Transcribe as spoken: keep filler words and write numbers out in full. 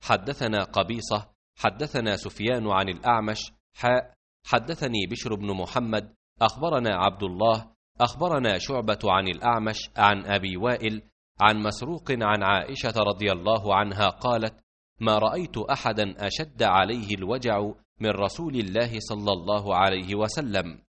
حدثنا قبيصة حدثنا سفيان عن الأعمش حاء حدثني بشر بن محمد أخبرنا عبد الله أخبرنا شعبة عن الأعمش عن أبي وائل عن مسروق عن عائشة رضي الله عنها قالت: ما رأيت أحدا أشد عليه الوجع من رسول الله صلى الله عليه وسلم،